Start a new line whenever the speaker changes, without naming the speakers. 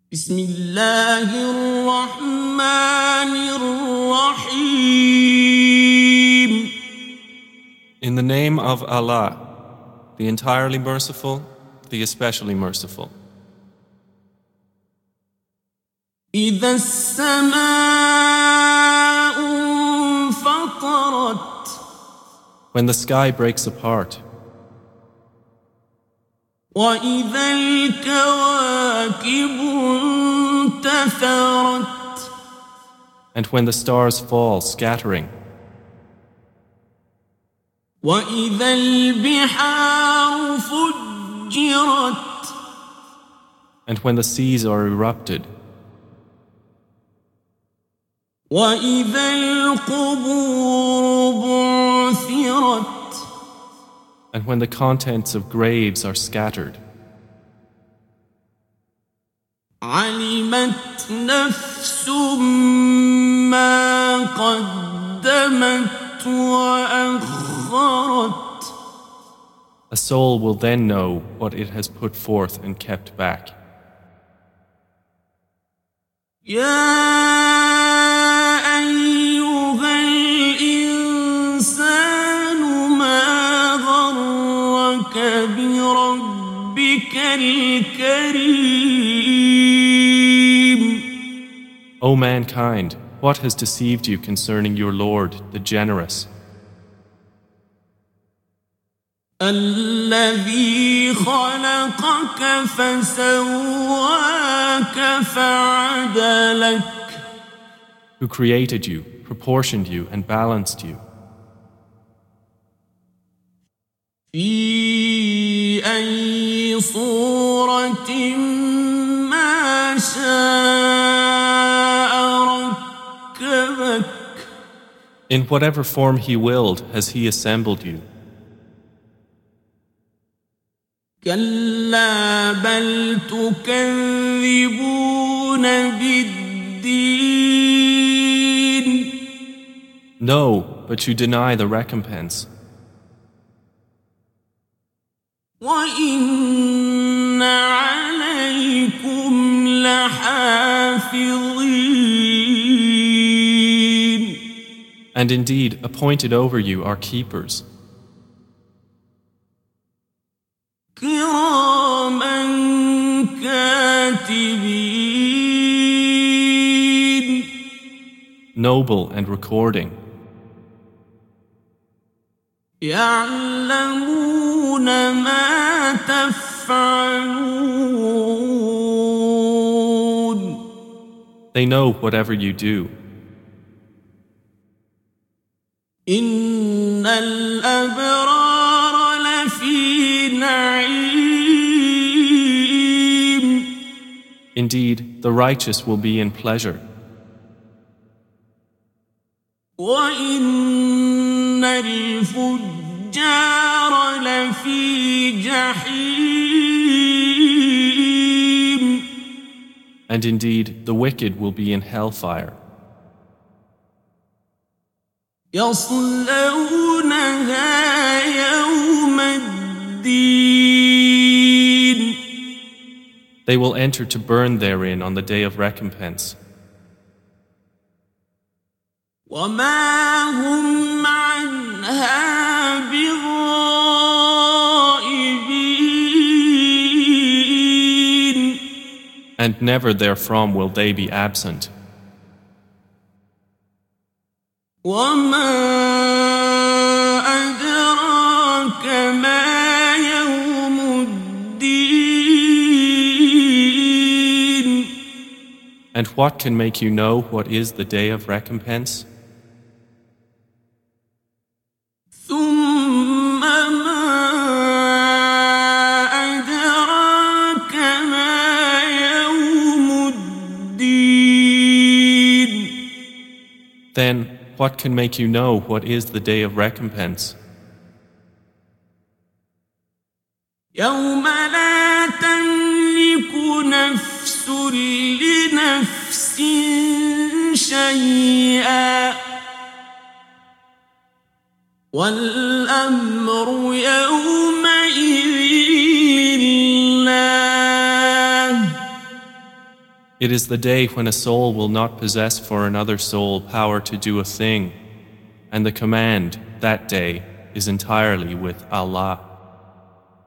بسم الله الرحمن الرحيم.
In the name of Allah, the entirely merciful, the especially merciful.
إذا السماء انفطرت
When the sky breaks apart,
وإذا الكواكب انتثرت
and when the stars fall scattering,
وإذا البحار فجرت
and when the seas are erupted,
وإذا القبور بعثرت
and when the contents of graves are scattered.
علمت نفس ما قدمت وأخرت
A soul will then know what it has put forth and kept back.
يا أيها الإنسان ما غرك بربك الكريم.
O mankind, what has deceived you concerning your Lord, the generous,
الذي خلقك فسواك فعدلك
who created you, proportioned you, and balanced you?
في أي صورة ما شاء ركبك.
In whatever form He willed has He assembled you.
كلا بل تكذبون بالدين.
No, but you deny the recompense.
وإن عليكم لحافظين.
And indeed, appointed over you are keepers,
كراما كاتبين.
noble and recording,
يعلمون ما تفعلون.
they know whatever you do.
إن الأبرار لفي نعيم.
Indeed, the righteous will be in pleasure,
وإن الفجار لفي جحيم.
and indeed, the wicked will be in hellfire.
يصلونها يوم الدين.
They will enter to burn therein on the day of recompense,
وما هم عنها بغائبين.
and never therefrom will they be absent.
وما أدراك ما يوم الدين.
And what can make you know what is the day of recompense?
ثم ما أدراك ما يوم الدين.
Then, what can make you know what is the day of recompense?
يوم لا تملك نفس لنفس شيئا والأمر يومئذ لله
It is the day when a soul will not possess for another soul power to do a thing, and the command that day is entirely with Allah.